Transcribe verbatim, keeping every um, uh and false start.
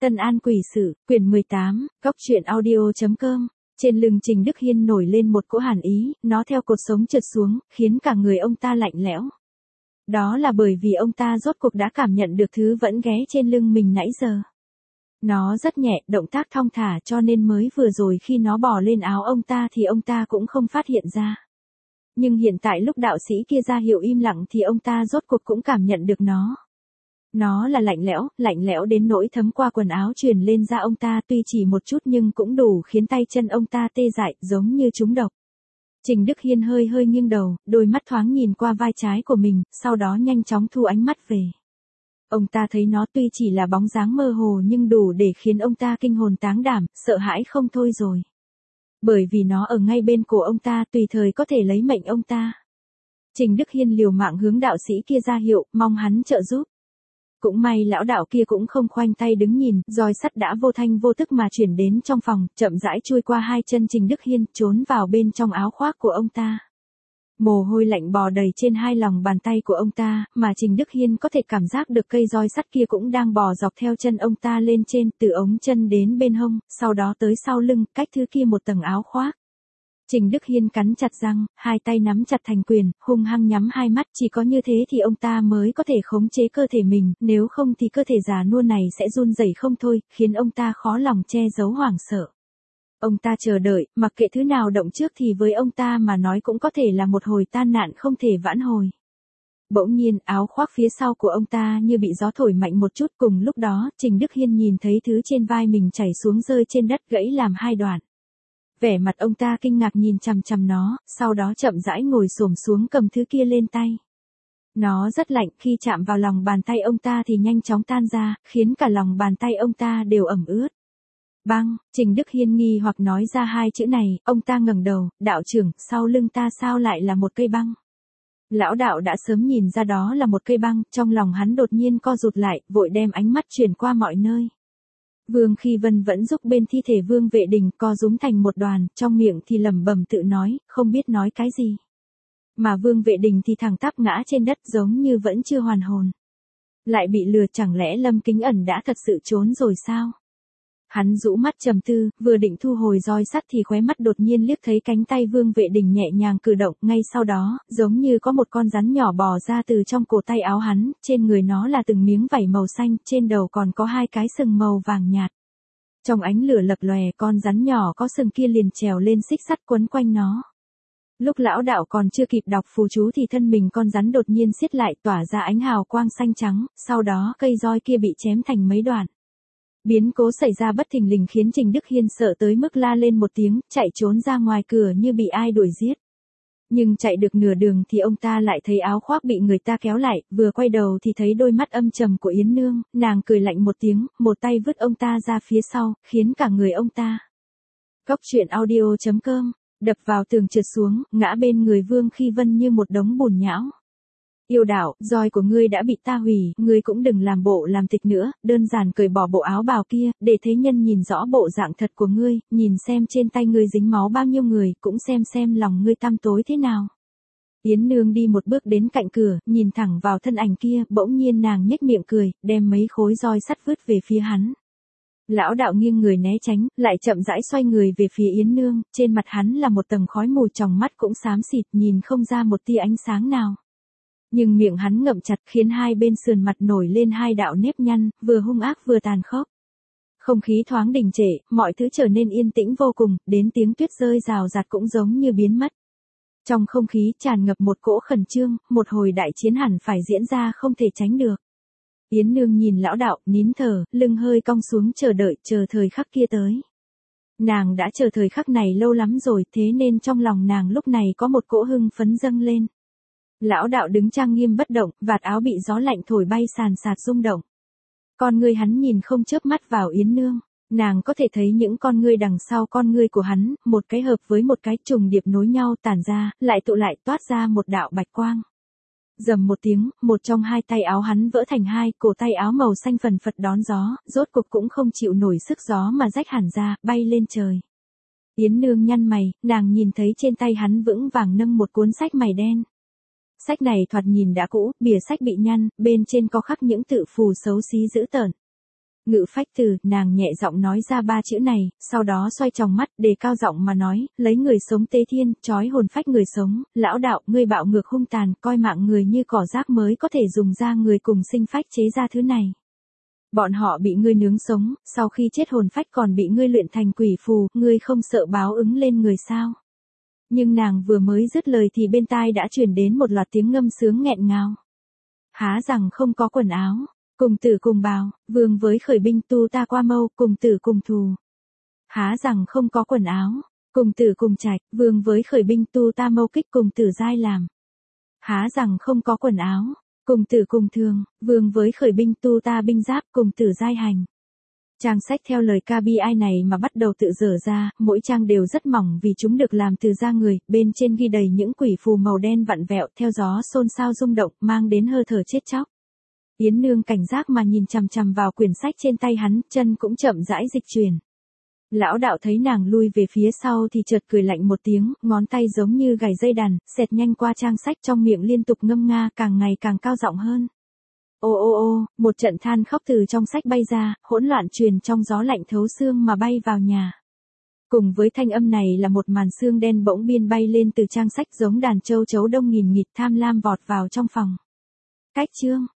Tân An Quỷ Sự, quyển mười tám, góc truyện audio.com. Trên lưng Trình Đức Hiên nổi lên một cỗ hàn ý, nó theo cột sống trượt xuống, khiến cả người ông ta lạnh lẽo. Đó là bởi vì ông ta rốt cuộc đã cảm nhận được thứ vẫn ghé trên lưng mình nãy giờ. Nó rất nhẹ, động tác thong thả cho nên mới vừa rồi khi nó bò lên áo ông ta thì ông ta cũng không phát hiện ra. Nhưng hiện tại lúc đạo sĩ kia ra hiệu im lặng thì ông ta rốt cuộc cũng cảm nhận được nó. Nó là lạnh lẽo, lạnh lẽo đến nỗi thấm qua quần áo truyền lên da ông ta tuy chỉ một chút nhưng cũng đủ khiến tay chân ông ta tê dại giống như trúng độc. Trình Đức Hiên hơi hơi nghiêng đầu, đôi mắt thoáng nhìn qua vai trái của mình, sau đó nhanh chóng thu ánh mắt về. Ông ta thấy nó tuy chỉ là bóng dáng mơ hồ nhưng đủ để khiến ông ta kinh hồn táng đảm, sợ hãi không thôi rồi. Bởi vì nó ở ngay bên cổ ông ta tùy thời có thể lấy mệnh ông ta. Trình Đức Hiên liều mạng hướng đạo sĩ kia ra hiệu, mong hắn trợ giúp. Cũng may lão đạo kia cũng không khoanh tay đứng nhìn, roi sắt đã vô thanh vô tức mà chuyển đến trong phòng, chậm rãi chui qua hai chân Trình Đức Hiên, trốn vào bên trong áo khoác của ông ta. Mồ hôi lạnh bò đầy trên hai lòng bàn tay của ông ta, mà Trình Đức Hiên có thể cảm giác được cây roi sắt kia cũng đang bò dọc theo chân ông ta lên trên, từ ống chân đến bên hông, sau đó tới sau lưng, cách thứ kia một tầng áo khoác. Trình Đức Hiên cắn chặt răng, hai tay nắm chặt thành quyền, hung hăng nhắm hai mắt, chỉ có như thế thì ông ta mới có thể khống chế cơ thể mình, nếu không thì cơ thể già nua này sẽ run rẩy không thôi, khiến ông ta khó lòng che giấu hoảng sợ. Ông ta chờ đợi, mặc kệ thứ nào động trước thì với ông ta mà nói cũng có thể là một hồi tan nạn không thể vãn hồi. Bỗng nhiên, áo khoác phía sau của ông ta như bị gió thổi mạnh một chút, cùng lúc đó, Trình Đức Hiên nhìn thấy thứ trên vai mình chảy xuống rơi trên đất gãy làm hai đoạn. Vẻ mặt ông ta kinh ngạc nhìn chằm chằm nó, sau đó chậm rãi ngồi xổm xuống cầm thứ kia lên tay. Nó rất lạnh, khi chạm vào lòng bàn tay ông ta thì nhanh chóng tan ra, khiến cả lòng bàn tay ông ta đều ẩm ướt. Băng, Trình Đức Hiên nghi hoặc nói ra hai chữ này, ông ta ngẩng đầu, đạo trưởng, sau lưng ta sao lại là một cây băng? Lão đạo đã sớm nhìn ra đó là một cây băng, trong lòng hắn đột nhiên co rụt lại, vội đem ánh mắt chuyển qua mọi nơi. Vương Khi Vân vẫn giúp bên thi thể Vương Vệ Đình co rúm thành một đoàn, trong miệng thì lẩm bẩm tự nói, không biết nói cái gì. Mà Vương Vệ Đình thì thẳng tắp ngã trên đất giống như vẫn chưa hoàn hồn. Lại bị lừa, chẳng lẽ Lâm Kính Ẩn đã thật sự trốn rồi sao? Hắn rũ mắt trầm tư, vừa định thu hồi roi sắt thì khóe mắt đột nhiên liếc thấy cánh tay Vương Vệ Đình nhẹ nhàng cử động, ngay sau đó, giống như có một con rắn nhỏ bò ra từ trong cổ tay áo hắn, trên người nó là từng miếng vảy màu xanh, trên đầu còn có hai cái sừng màu vàng nhạt. Trong ánh lửa lập lòe, con rắn nhỏ có sừng kia liền trèo lên xích sắt quấn quanh nó. Lúc lão đạo còn chưa kịp đọc phù chú thì thân mình con rắn đột nhiên siết lại, tỏa ra ánh hào quang xanh trắng, sau đó cây roi kia bị chém thành mấy đoạn. Biến cố xảy ra bất thình lình khiến Trình Đức Hiên sợ tới mức la lên một tiếng, chạy trốn ra ngoài cửa như bị ai đuổi giết. Nhưng chạy được nửa đường thì ông ta lại thấy áo khoác bị người ta kéo lại, vừa quay đầu thì thấy đôi mắt âm trầm của Yến Nương, nàng cười lạnh một tiếng, một tay vứt ông ta ra phía sau, khiến cả người ông ta. Góc truyện audio.com, đập vào tường trượt xuống, ngã bên người Vương Khi Vân như một đống bùn nhão. Yêu đạo, roi của ngươi đã bị ta hủy, ngươi cũng đừng làm bộ làm tịch nữa, đơn giản cởi bỏ bộ áo bào kia, để thế nhân nhìn rõ bộ dạng thật của ngươi, nhìn xem trên tay ngươi dính máu bao nhiêu người, cũng xem xem lòng ngươi tăm tối thế nào. Yến Nương đi một bước đến cạnh cửa, nhìn thẳng vào thân ảnh kia, bỗng nhiên nàng nhếch miệng cười, đem mấy khối roi sắt vứt về phía hắn. Lão đạo nghiêng người né tránh, lại chậm rãi xoay người về phía Yến Nương, trên mặt hắn là một tầng khói mù, tròng mắt cũng xám xịt, nhìn không ra một tia ánh sáng nào. Nhưng miệng hắn ngậm chặt khiến hai bên sườn mặt nổi lên hai đạo nếp nhăn, vừa hung ác vừa tàn khốc. Không khí thoáng đình trệ, mọi thứ trở nên yên tĩnh vô cùng, đến tiếng tuyết rơi rào rạt cũng giống như biến mất. Trong không khí tràn ngập một cỗ khẩn trương, một hồi đại chiến hẳn phải diễn ra không thể tránh được. Yến Nương nhìn lão đạo, nín thở, lưng hơi cong xuống chờ đợi, chờ thời khắc kia tới. Nàng đã chờ thời khắc này lâu lắm rồi, thế nên trong lòng nàng lúc này có một cỗ hưng phấn dâng lên. Lão đạo đứng trang nghiêm bất động, vạt áo bị gió lạnh thổi bay sàn sạt rung động. Con ngươi hắn nhìn không chớp mắt vào Yến Nương, nàng có thể thấy những con ngươi đằng sau con ngươi của hắn, một cái hợp với một cái trùng điệp nối nhau tản ra, lại tụ lại toát ra một đạo bạch quang. Rầm một tiếng, một trong hai tay áo hắn vỡ thành hai, cổ tay áo màu xanh phần phật đón gió, rốt cục cũng không chịu nổi sức gió mà rách hẳn ra, bay lên trời. Yến Nương nhăn mày, nàng nhìn thấy trên tay hắn vững vàng nâng một cuốn sách mày đen. Sách này thoạt nhìn đã cũ, bìa sách bị nhăn, bên trên có khắc những tự phù xấu xí dữ tợn. Ngự phách từ, nàng nhẹ giọng nói ra ba chữ này, sau đó xoay tròng mắt, đề cao giọng mà nói, lấy người sống tế thiên, trói hồn phách người sống, lão đạo, ngươi bạo ngược hung tàn, coi mạng người như cỏ rác mới có thể dùng ra người cùng sinh phách chế ra thứ này. Bọn họ bị ngươi nướng sống, sau khi chết hồn phách còn bị ngươi luyện thành quỷ phù, ngươi không sợ báo ứng lên người sao? Nhưng nàng vừa mới dứt lời thì bên tai đã truyền đến một loạt tiếng ngâm sướng nghẹn ngào. Há rằng không có quần áo, cùng tử cùng bào, vương với khởi binh tu ta qua mâu, cùng tử cùng thù. Há rằng không có quần áo, cùng tử cùng trạch, vương với khởi binh tu ta mâu kích cùng tử giai làm. Há rằng không có quần áo, cùng tử cùng thường, vương với khởi binh tu ta binh giáp cùng tử giai hành. Trang sách theo lời ca bi ai này mà bắt đầu tự dở ra, mỗi trang đều rất mỏng vì chúng được làm từ da người, bên trên ghi đầy những quỷ phù màu đen vặn vẹo theo gió xôn xao rung động, mang đến hơi thở chết chóc. Yến Nương cảnh giác mà nhìn chằm chằm vào quyển sách trên tay hắn, chân cũng chậm rãi dịch chuyển. Lão đạo thấy nàng lui về phía sau thì chợt cười lạnh một tiếng, ngón tay giống như gảy dây đàn, xẹt nhanh qua trang sách trong miệng liên tục ngâm nga càng ngày càng cao giọng hơn. Ô ô ô, một trận than khóc từ trong sách bay ra, hỗn loạn truyền trong gió lạnh thấu xương mà bay vào nhà. Cùng với thanh âm này là một màn xương đen bỗng biên bay lên từ trang sách giống đàn châu chấu đông nghìn nghịt tham lam vọt vào trong phòng. Cách chương